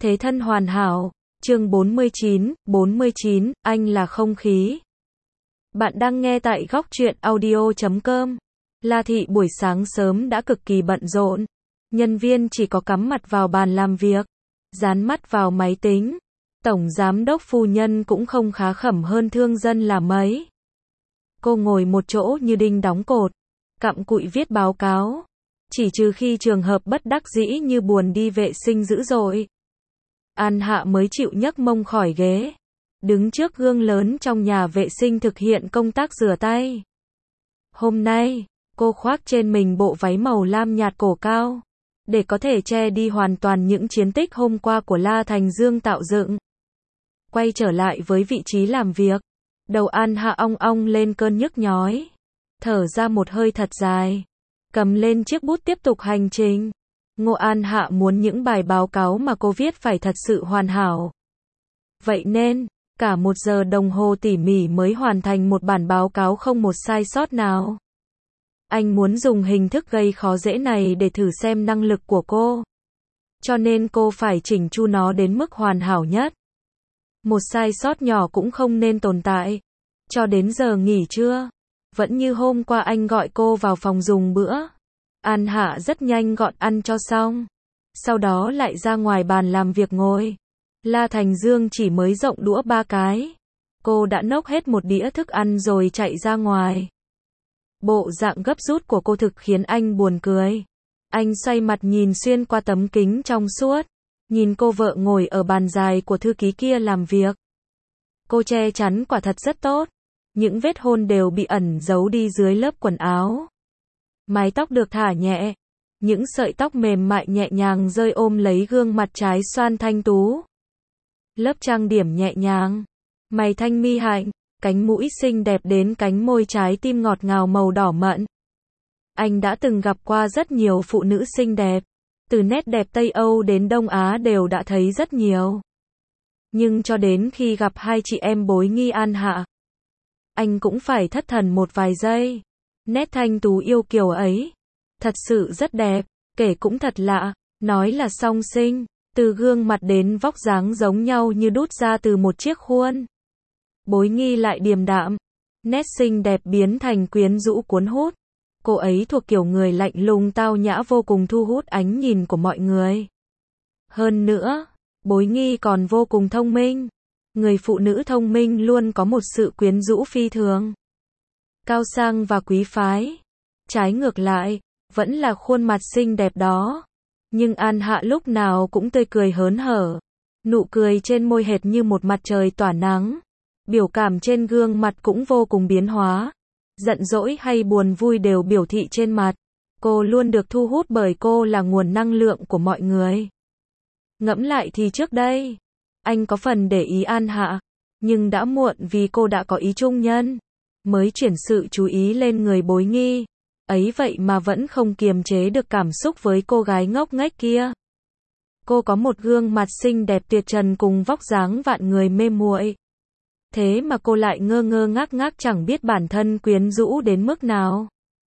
Thế thân hoàn hảo. Chương 49, anh là không khí. Bạn đang nghe tại góc truyện audio.com. La Thị buổi sáng sớm đã cực kỳ bận rộn. Nhân viên chỉ có cắm mặt vào bàn làm việc, dán mắt vào máy tính. Tổng giám đốc phu nhân cũng không khá khẩm hơn thương dân là mấy. Cô ngồi một chỗ như đinh đóng cột, cặm cụi viết báo cáo. Chỉ trừ khi trường hợp bất đắc dĩ như buồn đi vệ sinh dữ dội, An Hạ mới chịu nhấc mông khỏi ghế, đứng trước gương lớn trong nhà vệ sinh thực hiện công tác rửa tay. Hôm nay, cô khoác trên mình bộ váy màu lam nhạt cổ cao, để có thể che đi hoàn toàn những chiến tích hôm qua của La Thành Dương tạo dựng. Quay trở lại với vị trí làm việc, đầu An Hạ ong ong lên cơn nhức nhói, thở ra một hơi thật dài, cầm lên chiếc bút tiếp tục hành trình. Ngô An Hạ muốn những bài báo cáo mà cô viết phải thật sự hoàn hảo. Vậy nên, cả 1 giờ đồng hồ tỉ mỉ mới hoàn thành một bản báo cáo không một sai sót nào. Anh muốn dùng hình thức gây khó dễ này để thử xem năng lực của cô. Cho nên cô phải chỉnh chu nó đến mức hoàn hảo nhất. Một sai sót nhỏ cũng không nên tồn tại. Cho đến giờ nghỉ trưa, vẫn như hôm qua anh gọi cô vào phòng dùng bữa. An Hạ rất nhanh gọn ăn cho xong, sau đó lại ra ngoài bàn làm việc ngồi. La Thành Dương chỉ mới rộng đũa 3 cái. Cô đã nốc hết một đĩa thức ăn rồi chạy ra ngoài. Bộ dạng gấp rút của cô thực khiến anh buồn cười. Anh xoay mặt nhìn xuyên qua tấm kính trong suốt, nhìn cô vợ ngồi ở bàn dài của thư ký kia làm việc. Cô che chắn quả thật rất tốt. Những vết hôn đều bị ẩn giấu đi dưới lớp quần áo. Mái tóc được thả nhẹ, những sợi tóc mềm mại nhẹ nhàng rơi ôm lấy gương mặt trái xoan thanh tú. Lớp trang điểm nhẹ nhàng, mày thanh mi hạnh, cánh mũi xinh đẹp đến cánh môi trái tim ngọt ngào màu đỏ mận. Anh đã từng gặp qua rất nhiều phụ nữ xinh đẹp, từ nét đẹp Tây Âu đến Đông Á đều đã thấy rất nhiều. Nhưng cho đến khi gặp hai chị em Bối Nghi An Hạ, anh cũng phải thất thần một vài giây. Nét thanh tú yêu kiều ấy, thật sự rất đẹp, kể cũng thật lạ, nói là song sinh, từ gương mặt đến vóc dáng giống nhau như đút ra từ một chiếc khuôn. Bối Nghi lại điềm đạm, nét xinh đẹp biến thành quyến rũ cuốn hút. Cô ấy thuộc kiểu người lạnh lùng tao nhã vô cùng thu hút ánh nhìn của mọi người. Hơn nữa, Bối Nghi còn vô cùng thông minh. Người phụ nữ thông minh luôn có một sự quyến rũ phi thường, cao sang và quý phái. Trái ngược lại, vẫn là khuôn mặt xinh đẹp đó. Nhưng An Hạ lúc nào cũng tươi cười hớn hở. Nụ cười trên môi hệt như một mặt trời tỏa nắng. Biểu cảm trên gương mặt cũng vô cùng biến hóa. Giận dỗi hay buồn vui đều biểu thị trên mặt. Cô luôn được thu hút bởi cô là nguồn năng lượng của mọi người. Ngẫm lại thì trước đây, anh có phần để ý An Hạ. Nhưng đã muộn vì cô đã có ý trung nhân. Mới chuyển sự chú ý lên người Bối Nghi. Ấy vậy mà vẫn không kiềm chế được cảm xúc với cô gái ngốc nghếch kia. Cô có một gương mặt xinh đẹp tuyệt trần cùng vóc dáng vạn người mê muội. Thế mà cô lại ngơ ngơ ngác ngác chẳng biết bản thân quyến rũ đến mức nào.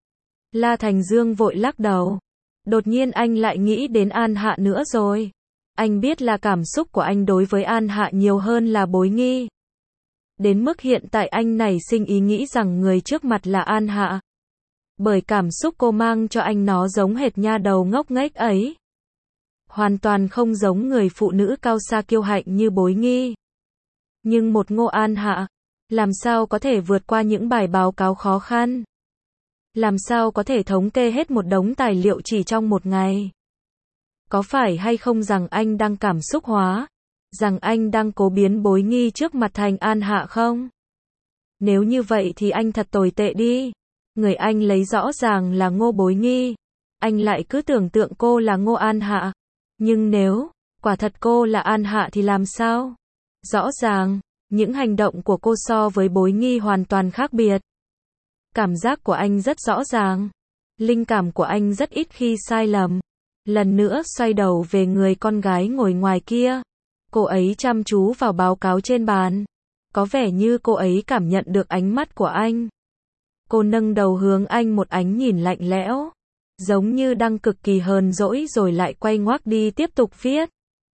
La Thành Dương vội lắc đầu. Đột nhiên anh lại nghĩ đến An Hạ nữa rồi. Anh biết là cảm xúc của anh đối với An Hạ nhiều hơn là Bối Nghi. Đến mức hiện tại anh nảy sinh ý nghĩ rằng người trước mặt là An Hạ. Bởi cảm xúc cô mang cho anh nó giống hệt nha đầu ngốc nghếch ấy. Hoàn toàn không giống người phụ nữ cao xa kiêu hãnh như Bối Nghi. Nhưng một Ngô An Hạ, làm sao có thể vượt qua những bài báo cáo khó khăn? Làm sao có thể thống kê hết một đống tài liệu chỉ trong một ngày? Có phải hay không rằng anh đang cảm xúc hóa? Rằng anh đang cố biến Bối Nghi trước mặt thành An Hạ không? Nếu như vậy thì anh thật tồi tệ đi. Người anh lấy rõ ràng là Ngô Bối Nghi. Anh lại cứ tưởng tượng cô là Ngô An Hạ. Nhưng nếu quả thật cô là An Hạ thì làm sao? Rõ ràng, những hành động của cô so với Bối Nghi hoàn toàn khác biệt. Cảm giác của anh rất rõ ràng. Linh cảm của anh rất ít khi sai lầm. Lần nữa xoay đầu về người con gái ngồi ngoài kia. Cô ấy chăm chú vào báo cáo trên bàn. Có vẻ như cô ấy cảm nhận được ánh mắt của anh. Cô nâng đầu hướng anh một ánh nhìn lạnh lẽo. Giống như đang cực kỳ hờn dỗi rồi lại quay ngoắt đi tiếp tục viết.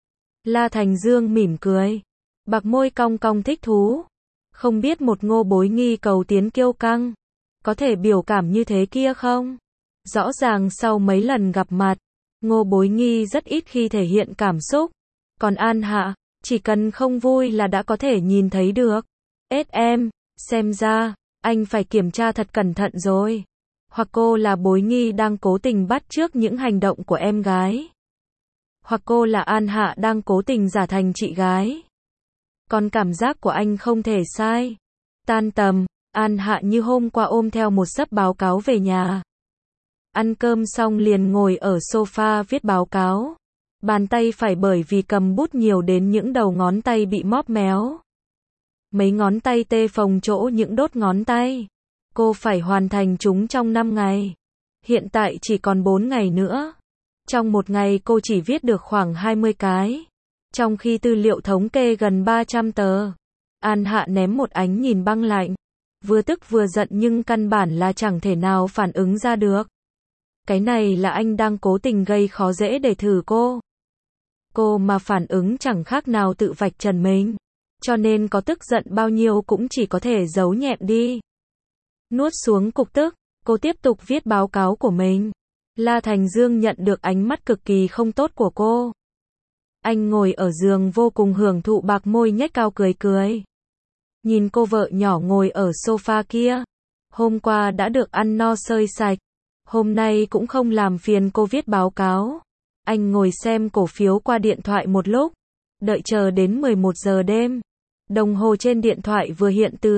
La Thành Dương mỉm cười. Bạc môi cong cong thích thú. Không biết một Ngô Bối Nghi cầu tiến kiêu căng, có thể biểu cảm như thế kia không? Rõ ràng sau mấy lần gặp mặt, Ngô Bối Nghi rất ít khi thể hiện cảm xúc. Còn An Hạ, chỉ cần không vui là đã có thể nhìn thấy được. Em, xem ra, anh phải kiểm tra thật cẩn thận rồi. Hoặc cô là Bối Nghi đang cố tình bắt chước những hành động của em gái. Hoặc cô là An Hạ đang cố tình giả thành chị gái. Còn cảm giác của anh không thể sai. Tan tầm, An Hạ như hôm qua ôm theo một xấp báo cáo về nhà. Ăn cơm xong liền ngồi ở sofa viết báo cáo. Bàn tay phải bởi vì cầm bút nhiều đến những đầu ngón tay bị móp méo. Mấy ngón tay tê phồng chỗ những đốt ngón tay. Cô phải hoàn thành chúng trong 5 ngày. Hiện tại chỉ còn 4 ngày nữa. Trong một ngày cô chỉ viết được khoảng 20 cái. Trong khi tư liệu thống kê gần 300 tờ. An Hạ ném một ánh nhìn băng lạnh. Vừa tức vừa giận nhưng căn bản là chẳng thể nào phản ứng ra được. Cái này là anh đang cố tình gây khó dễ để thử cô. Cô mà phản ứng chẳng khác nào tự vạch trần mình. Cho nên có tức giận bao nhiêu cũng chỉ có thể giấu nhẹm đi. Nuốt xuống cục tức, cô tiếp tục viết báo cáo của mình. La Thành Dương nhận được ánh mắt cực kỳ không tốt của cô. Anh ngồi ở giường vô cùng hưởng thụ bạc môi nhếch cao cười cười. Nhìn cô vợ nhỏ ngồi ở sofa kia. Hôm qua đã được ăn no sơi sạch. Hôm nay cũng không làm phiền cô viết báo cáo. Anh ngồi xem cổ phiếu qua điện thoại một lúc. Đợi chờ đến 11 giờ đêm. Đồng hồ trên điện thoại vừa hiện từ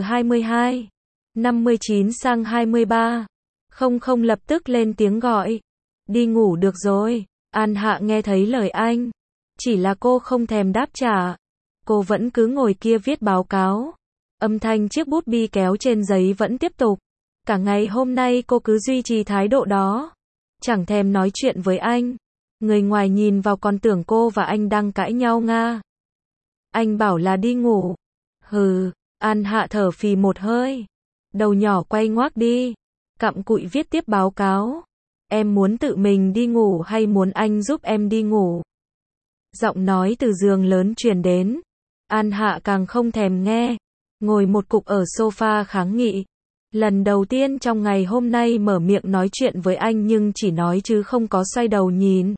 22:59 sang 23. Không lập tức lên tiếng gọi. Đi ngủ được rồi. An Hạ nghe thấy lời anh. Chỉ là cô không thèm đáp trả. Cô vẫn cứ ngồi kia viết báo cáo. Âm thanh chiếc bút bi kéo trên giấy vẫn tiếp tục. Cả ngày hôm nay cô cứ duy trì thái độ đó. Chẳng thèm nói chuyện với anh. Người ngoài nhìn vào còn tưởng cô và anh đang cãi nhau nga. Anh bảo là đi ngủ. Hừ, An Hạ thở phì một hơi. Đầu nhỏ quay ngoác đi. Cặm cụi viết tiếp báo cáo. Em muốn tự mình đi ngủ hay muốn anh giúp em đi ngủ? Giọng nói từ giường lớn truyền đến. An Hạ càng không thèm nghe. Ngồi một cục ở sofa kháng nghị. Lần đầu tiên trong ngày hôm nay mở miệng nói chuyện với anh nhưng chỉ nói chứ không có xoay đầu nhìn.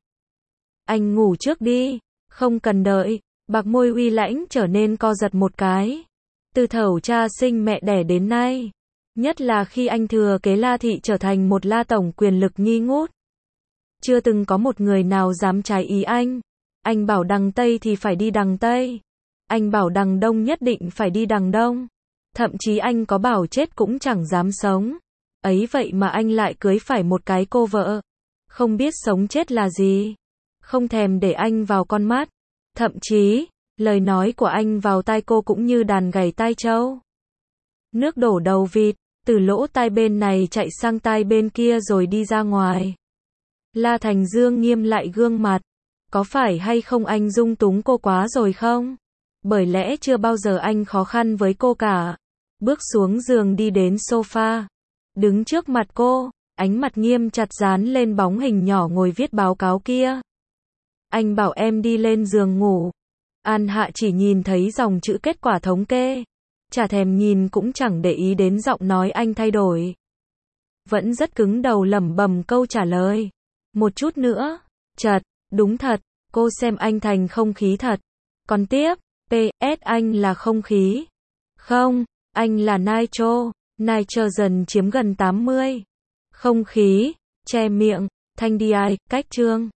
Anh ngủ trước đi. Không cần đợi. Bạc môi uy lãnh trở nên co giật một cái. Từ thẩu cha sinh mẹ đẻ đến nay. Nhất là khi anh thừa kế La Thị trở thành một La Tổng quyền lực nghi ngút. Chưa từng có một người nào dám trái ý anh. Anh bảo đằng Tây thì phải đi đằng Tây. Anh bảo đằng Đông nhất định phải đi đằng Đông. Thậm chí anh có bảo chết cũng chẳng dám sống. Ấy vậy mà anh lại cưới phải một cái cô vợ. Không biết sống chết là gì. Không thèm để anh vào con mắt. Thậm chí, lời nói của anh vào tai cô cũng như đàn gảy tai trâu. Nước đổ đầu vịt, từ lỗ tai bên này chạy sang tai bên kia rồi đi ra ngoài. La Thành Dương nghiêm lại gương mặt. Có phải hay không anh dung túng cô quá rồi không? Bởi lẽ chưa bao giờ anh khó khăn với cô cả. Bước xuống giường đi đến sofa. Đứng trước mặt cô, ánh mặt nghiêm chặt dán lên bóng hình nhỏ ngồi viết báo cáo kia. Anh bảo em đi lên giường ngủ. An Hạ chỉ nhìn thấy dòng chữ kết quả thống kê. Chả thèm nhìn cũng chẳng để ý đến giọng nói anh thay đổi. Vẫn rất cứng đầu lẩm bẩm câu trả lời. Một chút nữa. Chật, đúng thật, cô xem anh thành không khí thật. Còn tiếp, PS anh là không khí. Không, anh là nitro. Nitrogen chiếm gần 80. Không khí, che miệng, thanh DI, cách chương.